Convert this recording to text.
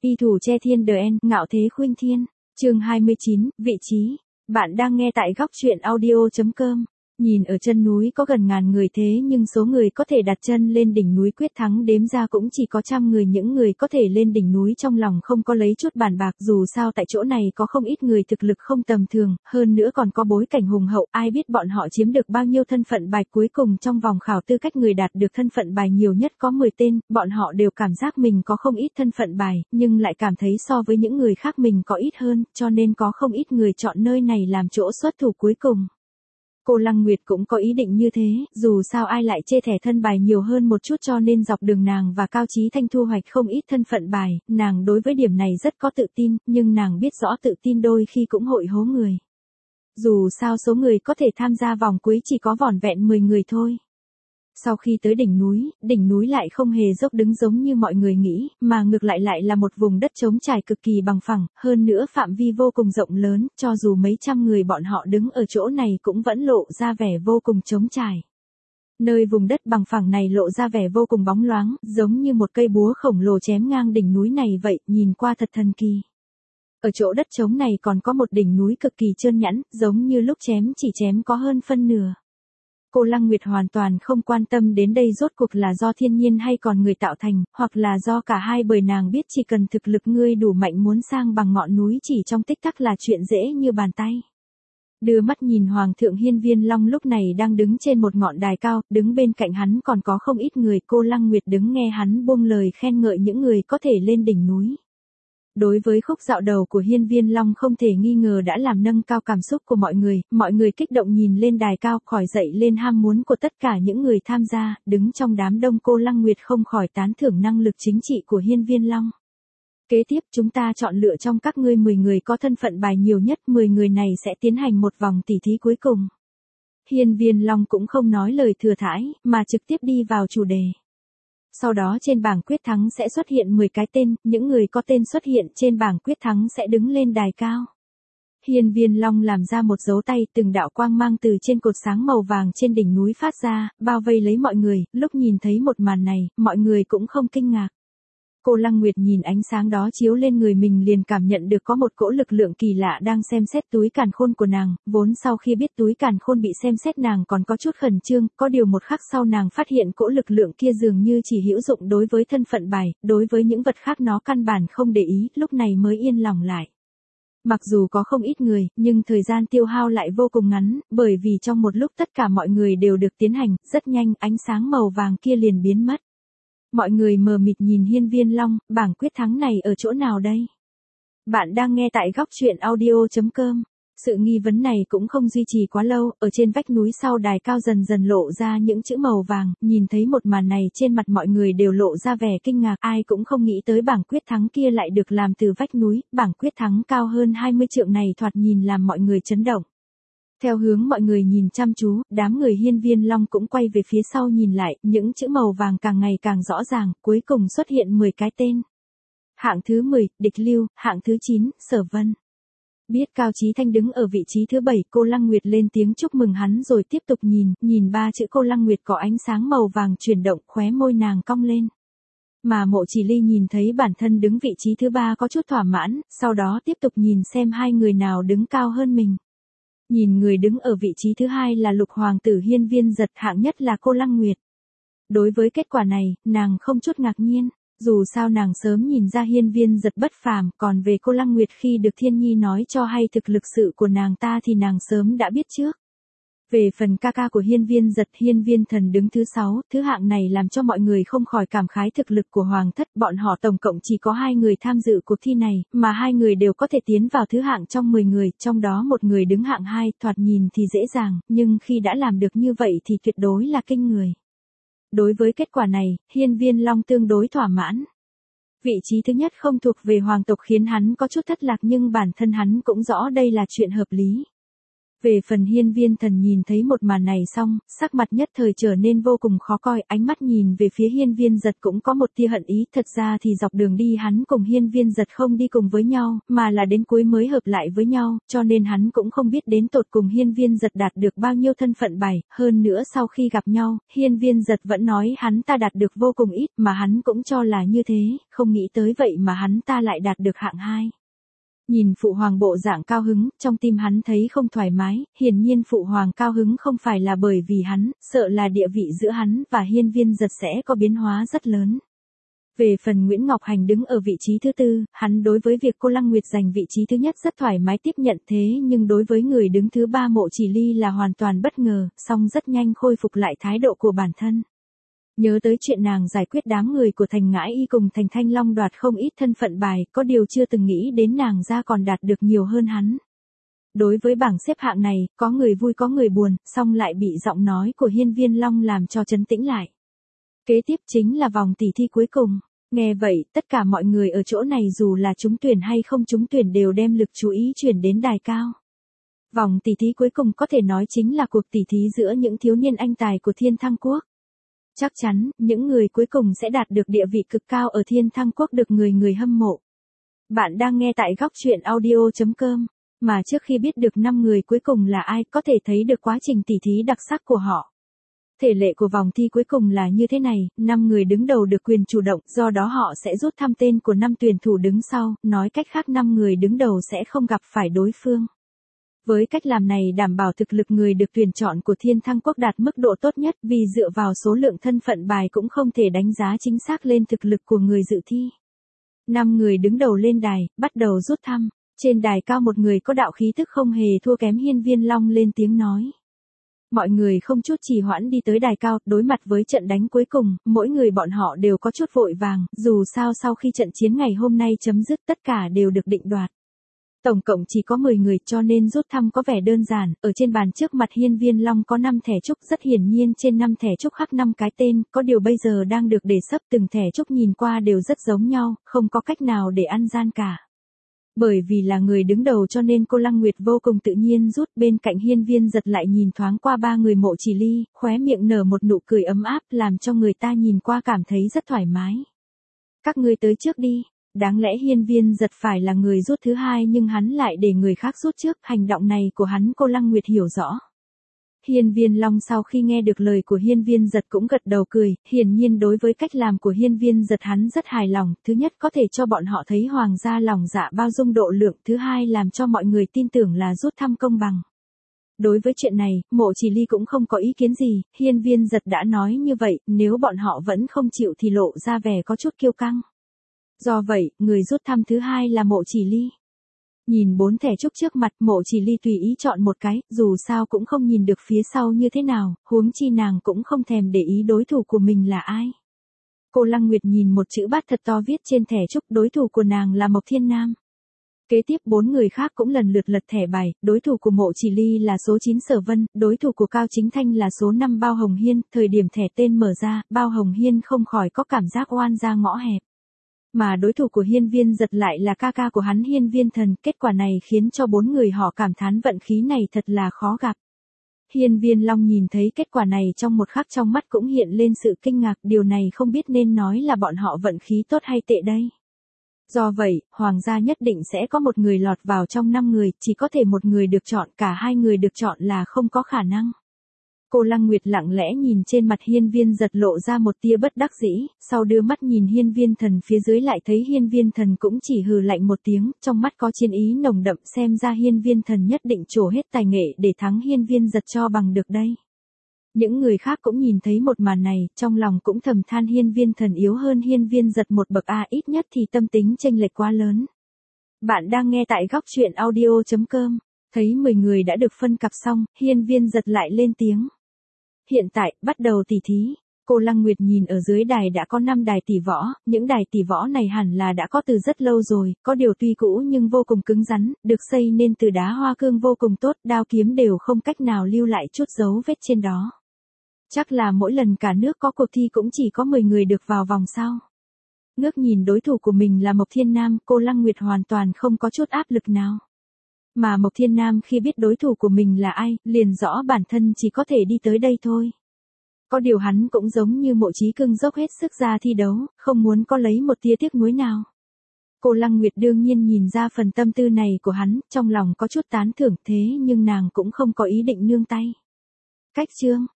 Y thủ che thiên DN, ngạo thế khuynh thiên. Chương 29, vị trí. Bạn đang nghe tại góc truyện audio.com. Nhìn ở chân núi có gần ngàn người thế nhưng số người có thể đặt chân lên đỉnh núi Quyết Thắng đếm ra cũng chỉ có trăm người. Những người có thể lên đỉnh núi trong lòng không có lấy chút bàn bạc, dù sao tại chỗ này có không ít người thực lực không tầm thường, hơn nữa còn có bối cảnh hùng hậu, ai biết bọn họ chiếm được bao nhiêu thân phận bài. Cuối cùng trong vòng khảo tư cách người đạt được thân phận bài nhiều nhất có 10 tên, bọn họ đều cảm giác mình có không ít thân phận bài, nhưng lại cảm thấy so với những người khác mình có ít hơn, cho nên có không ít người chọn nơi này làm chỗ xuất thủ cuối cùng. Cô Lăng Nguyệt cũng có ý định như thế, dù sao ai lại chê thẻ thân bài nhiều hơn một chút, cho nên dọc đường nàng và Cao Chí Thanh thu hoạch không ít thân phận bài, nàng đối với điểm này rất có tự tin, nhưng nàng biết rõ tự tin đôi khi cũng hội hố người. Dù sao số người có thể tham gia vòng cuối chỉ có vỏn vẹn 10 người thôi. Sau khi tới đỉnh núi lại không hề dốc đứng giống như mọi người nghĩ, mà ngược lại là một vùng đất trống trải cực kỳ bằng phẳng, hơn nữa phạm vi vô cùng rộng lớn, cho dù mấy trăm người bọn họ đứng ở chỗ này cũng vẫn lộ ra vẻ vô cùng trống trải. Nơi vùng đất bằng phẳng này lộ ra vẻ vô cùng bóng loáng, giống như một cây búa khổng lồ chém ngang đỉnh núi này vậy, nhìn qua thật thần kỳ. Ở chỗ đất trống này còn có một đỉnh núi cực kỳ trơn nhẵn, giống như lúc chém chỉ chém có hơn phân nửa. Cô Lăng Nguyệt hoàn toàn không quan tâm đến đây rốt cuộc là do thiên nhiên hay còn người tạo thành, hoặc là do cả hai, bởi nàng biết chỉ cần thực lực ngươi đủ mạnh muốn sang bằng ngọn núi chỉ trong tích tắc là chuyện dễ như bàn tay. Đưa mắt nhìn Hoàng thượng Hiên Viên Long lúc này đang đứng trên một ngọn đài cao, đứng bên cạnh hắn còn có không ít người. Cô Lăng Nguyệt đứng nghe hắn buông lời khen ngợi những người có thể lên đỉnh núi. Đối với khúc dạo đầu của Hiên Viên Long không thể nghi ngờ đã làm nâng cao cảm xúc của mọi người kích động nhìn lên đài cao, khỏi dậy lên ham muốn của tất cả những người tham gia, đứng trong đám đông. Cô Lăng Nguyệt không khỏi tán thưởng năng lực chính trị của Hiên Viên Long. Kế tiếp chúng ta chọn lựa trong các ngươi 10 người có thân phận bài nhiều nhất, 10 người này sẽ tiến hành một vòng tỉ thí cuối cùng. Hiên Viên Long cũng không nói lời thừa thãi, mà trực tiếp đi vào chủ đề. Sau đó trên bảng quyết thắng sẽ xuất hiện 10 cái tên, những người có tên xuất hiện trên bảng quyết thắng sẽ đứng lên đài cao. Hiên Viên Long làm ra một dấu tay, từng đạo quang mang từ trên cột sáng màu vàng trên đỉnh núi phát ra, bao vây lấy mọi người. Lúc nhìn thấy một màn này, mọi người cũng không kinh ngạc. Cô Lăng Nguyệt nhìn ánh sáng đó chiếu lên người mình liền cảm nhận được có một cỗ lực lượng kỳ lạ đang xem xét túi càn khôn của nàng, vốn sau khi biết túi càn khôn bị xem xét nàng còn có chút khẩn trương, có điều một khắc sau nàng phát hiện cỗ lực lượng kia dường như chỉ hữu dụng đối với thân phận bài, đối với những vật khác nó căn bản không để ý, lúc này mới yên lòng lại. Mặc dù có không ít người, nhưng thời gian tiêu hao lại vô cùng ngắn, bởi vì trong một lúc tất cả mọi người đều được tiến hành, rất nhanh ánh sáng màu vàng kia liền biến mất. Mọi người mờ mịt nhìn Hiên Viên Long, bảng quyết thắng này ở chỗ nào đây? Bạn đang nghe tại góc truyện audio.com. Sự nghi vấn này cũng không duy trì quá lâu, ở trên vách núi sau đài cao dần dần lộ ra những chữ màu vàng, nhìn thấy một màn này trên mặt mọi người đều lộ ra vẻ kinh ngạc, ai cũng không nghĩ tới bảng quyết thắng kia lại được làm từ vách núi, bảng quyết thắng cao hơn 20 trượng này thoạt nhìn làm mọi người chấn động. Theo hướng mọi người nhìn chăm chú, đám người Hiên Viên Long cũng quay về phía sau nhìn lại, những chữ màu vàng càng ngày càng rõ ràng, cuối cùng xuất hiện 10 cái tên. Hạng thứ 10, Địch Lưu, hạng thứ 9, Sở Vân. Biết Cao Chí Thanh đứng ở vị trí thứ 7, cô Lăng Nguyệt lên tiếng chúc mừng hắn rồi tiếp tục nhìn ba chữ cô Lăng Nguyệt có ánh sáng màu vàng chuyển động, khóe môi nàng cong lên. Mà Mộ Chỉ Ly nhìn thấy bản thân đứng vị trí thứ 3 có chút thỏa mãn, sau đó tiếp tục nhìn xem hai người nào đứng cao hơn mình. Nhìn người đứng ở vị trí thứ 2 là Lục Hoàng tử Hiên Viên Giật, hạng nhất là cô Lăng Nguyệt. Đối với kết quả này, nàng không chút ngạc nhiên, dù sao nàng sớm nhìn ra Hiên Viên Giật bất phàm, còn về cô Lăng Nguyệt khi được Thiên Nhi nói cho hay thực lực sự của nàng ta thì nàng sớm đã biết trước. Về phần ca ca của Hiên Viên Giật, Hiên Viên Thần đứng thứ 6, thứ hạng này làm cho mọi người không khỏi cảm khái thực lực của Hoàng thất, bọn họ tổng cộng chỉ có 2 người tham dự cuộc thi này, mà 2 người đều có thể tiến vào thứ hạng trong 10 người, trong đó một người đứng hạng 2, thoạt nhìn thì dễ dàng, nhưng khi đã làm được như vậy thì tuyệt đối là kinh người. Đối với kết quả này, Hiên Viên Long tương đối thỏa mãn. Vị trí thứ nhất không thuộc về hoàng tộc khiến hắn có chút thất lạc, nhưng bản thân hắn cũng rõ đây là chuyện hợp lý. Về phần Hiên Viên Thần nhìn thấy một màn này xong, sắc mặt nhất thời trở nên vô cùng khó coi, ánh mắt nhìn về phía Hiên Viên Giật cũng có một tia hận ý, thật ra thì dọc đường đi hắn cùng Hiên Viên Giật không đi cùng với nhau, mà là đến cuối mới hợp lại với nhau, cho nên hắn cũng không biết đến tột cùng Hiên Viên Giật đạt được bao nhiêu thân phận bài, hơn nữa sau khi gặp nhau, Hiên Viên Giật vẫn nói hắn ta đạt được vô cùng ít, mà hắn cũng cho là như thế, không nghĩ tới vậy mà hắn ta lại đạt được hạng 2. Nhìn phụ hoàng bộ dạng cao hứng, trong tim hắn thấy không thoải mái, hiển nhiên phụ hoàng cao hứng không phải là bởi vì hắn, sợ là địa vị giữa hắn và Hiên Viên Giật sẽ có biến hóa rất lớn. Về phần Nguyễn Ngọc Hành đứng ở vị trí thứ tư, hắn đối với việc cô Lăng Nguyệt giành vị trí thứ nhất rất thoải mái tiếp nhận, thế nhưng đối với người đứng thứ ba Mộ Chỉ Ly là hoàn toàn bất ngờ, song rất nhanh khôi phục lại thái độ của bản thân. Nhớ tới chuyện nàng giải quyết đám người của Thành Ngãi Y cùng Thành Thanh Long đoạt không ít thân phận bài, có điều chưa từng nghĩ đến nàng ra còn đạt được nhiều hơn hắn. Đối với bảng xếp hạng này, có người vui có người buồn, song lại bị giọng nói của Hiên Viên Long làm cho trấn tĩnh lại. Kế tiếp chính là vòng tỷ thi cuối cùng. Nghe vậy, tất cả mọi người ở chỗ này dù là trúng tuyển hay không trúng tuyển đều đem lực chú ý chuyển đến đài cao. Vòng tỷ thí cuối cùng có thể nói chính là cuộc tỷ thí giữa những thiếu niên anh tài của Thiên Thăng Quốc. Chắc chắn, những người cuối cùng sẽ đạt được địa vị cực cao ở Thiên Thăng Quốc được người người hâm mộ. Bạn đang nghe tại góc truyện audio.com, mà trước khi biết được 5 người cuối cùng là ai có thể thấy được quá trình tỷ thí đặc sắc của họ. Thể lệ của vòng thi cuối cùng là như thế này, 5 người đứng đầu được quyền chủ động, do đó họ sẽ rút thăm tên của 5 tuyển thủ đứng sau, nói cách khác 5 người đứng đầu sẽ không gặp phải đối phương. Với cách làm này đảm bảo thực lực người được tuyển chọn của Thiên Thăng Quốc đạt mức độ tốt nhất, vì dựa vào số lượng thân phận bài cũng không thể đánh giá chính xác lên thực lực của người dự thi. 5 người đứng đầu lên đài, bắt đầu rút thăm. Trên đài cao một người có đạo khí tức không hề thua kém Hiên Viên Long lên tiếng nói. Mọi người không chút trì hoãn đi tới đài cao, đối mặt với trận đánh cuối cùng, mỗi người bọn họ đều có chút vội vàng, dù sao sau khi trận chiến ngày hôm nay chấm dứt tất cả đều được định đoạt. Tổng cộng chỉ có 10 người cho nên rút thăm có vẻ đơn giản, ở trên bàn trước mặt Hiên Viên Long có 5 thẻ trúc, rất hiển nhiên trên 5 thẻ trúc khắc 5 cái tên, có điều bây giờ đang được để sấp, từng thẻ trúc nhìn qua đều rất giống nhau, không có cách nào để ăn gian cả. Bởi vì là người đứng đầu cho nên cô Lăng Nguyệt vô cùng tự nhiên rút, bên cạnh Hiên Viên Giật lại nhìn thoáng qua 3 người Mộ Chỉ Ly, khóe miệng nở một nụ cười ấm áp làm cho người ta nhìn qua cảm thấy rất thoải mái. Các ngươi tới trước đi. Đáng lẽ Hiên Viên Giật phải là người rút thứ hai nhưng hắn lại để người khác rút trước, hành động này của hắn cô Lăng Nguyệt hiểu rõ. Hiên Viên Long sau khi nghe được lời của Hiên Viên Giật cũng gật đầu cười, hiển nhiên đối với cách làm của Hiên Viên Giật hắn rất hài lòng, thứ nhất có thể cho bọn họ thấy hoàng gia lòng dạ bao dung độ lượng, thứ hai làm cho mọi người tin tưởng là rút thăm công bằng. Đối với chuyện này, Mộ Chỉ Ly cũng không có ý kiến gì, Hiên Viên Giật đã nói như vậy, nếu bọn họ vẫn không chịu thì lộ ra vẻ có chút kiêu căng. Do vậy, người rút thăm thứ hai là Mộ Chỉ Ly. Nhìn 4 thẻ trúc trước mặt, Mộ Chỉ Ly tùy ý chọn một cái, dù sao cũng không nhìn được phía sau như thế nào, huống chi nàng cũng không thèm để ý đối thủ của mình là ai. Cô Lăng Nguyệt nhìn một chữ bát thật to viết trên thẻ trúc, đối thủ của nàng là Mộc Thiên Nam. Kế tiếp 4 người khác cũng lần lượt lật thẻ bài, đối thủ của Mộ Chỉ Ly là số 9 Sở Vân, đối thủ của Cao Chính Thanh là số 5 Bao Hồng Hiên, thời điểm thẻ tên mở ra, Bao Hồng Hiên không khỏi có cảm giác oan ra ngõ hẹp. Mà đối thủ của Hiên Viên Giật lại là ca ca của hắn Hiên Viên Thần, kết quả này khiến cho 4 người họ cảm thán vận khí này thật là khó gặp. Hiên Viên Long nhìn thấy kết quả này trong một khắc trong mắt cũng hiện lên sự kinh ngạc, điều này không biết nên nói là bọn họ vận khí tốt hay tệ đây. Do vậy, hoàng gia nhất định sẽ có một người lọt vào trong 5 người, chỉ có thể một người được chọn, cả 2 người được chọn là không có khả năng. Cô Lăng Nguyệt lặng lẽ nhìn trên mặt Hiên Viên Giật lộ ra một tia bất đắc dĩ, sau đưa mắt nhìn Hiên Viên Thần phía dưới lại thấy Hiên Viên Thần cũng chỉ hừ lạnh một tiếng, trong mắt có chiến ý nồng đậm, xem ra Hiên Viên Thần nhất định trổ hết tài nghệ để thắng Hiên Viên Giật cho bằng được đây. Những người khác cũng nhìn thấy một màn này, trong lòng cũng thầm than Hiên Viên Thần yếu hơn Hiên Viên Giật một bậc a, ít nhất thì tâm tính chênh lệch quá lớn. Bạn đang nghe tại góc truyện audio.com, thấy 10 người đã được phân cặp xong, Hiên Viên Giật lại lên tiếng. Hiện tại, bắt đầu tỷ thí. Cô Lăng Nguyệt nhìn ở dưới đài đã có 5 đài tỷ võ, những đài tỷ võ này hẳn là đã có từ rất lâu rồi, có điều tuy cũ nhưng vô cùng cứng rắn, được xây nên từ đá hoa cương vô cùng tốt, đao kiếm đều không cách nào lưu lại chút dấu vết trên đó. Chắc là mỗi lần cả nước có cuộc thi cũng chỉ có 10 người được vào vòng sau. Ngước nhìn đối thủ của mình là Mộc Thiên Nam, cô Lăng Nguyệt hoàn toàn không có chút áp lực nào. Mà Mộc Thiên Nam khi biết đối thủ của mình là ai, liền rõ bản thân chỉ có thể đi tới đây thôi. Có điều hắn cũng giống như Mộ Chí Cưng dốc hết sức ra thi đấu, không muốn có lấy một tia tiếc nuối nào. Cô Lăng Nguyệt đương nhiên nhìn ra phần tâm tư này của hắn, trong lòng có chút tán thưởng thế nhưng nàng cũng không có ý định nương tay. Cách chương